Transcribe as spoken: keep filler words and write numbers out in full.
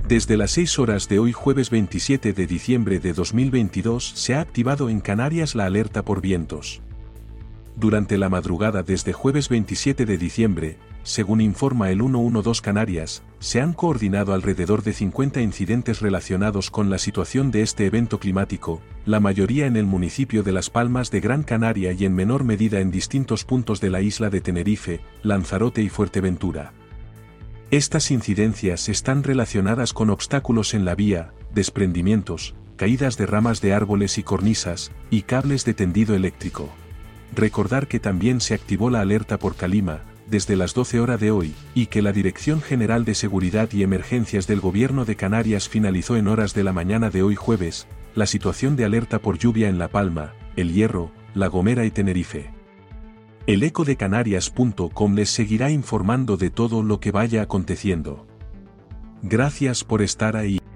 Desde las seis horas de hoy jueves veintisiete de diciembre de dos mil veintidós se ha activado en Canarias la alerta por vientos. Durante la madrugada desde jueves veintisiete de diciembre, según informa el ciento doce Canarias, se han coordinado alrededor de cincuenta incidentes relacionados con la situación de este evento climático, la mayoría en el municipio de Las Palmas de Gran Canaria y en menor medida en distintos puntos de la isla de Tenerife, Lanzarote y Fuerteventura. Estas incidencias están relacionadas con obstáculos en la vía, desprendimientos, caídas de ramas de árboles y cornisas, y cables de tendido eléctrico. Recordar que también se activó la alerta por calima, desde las doce horas de hoy, y que la Dirección General de Seguridad y Emergencias del Gobierno de Canarias finalizó en horas de la mañana de hoy jueves, la situación de alerta por lluvia en La Palma, El Hierro, La Gomera y Tenerife. El eco de canarias punto com les seguirá informando de todo lo que vaya aconteciendo. Gracias por estar ahí.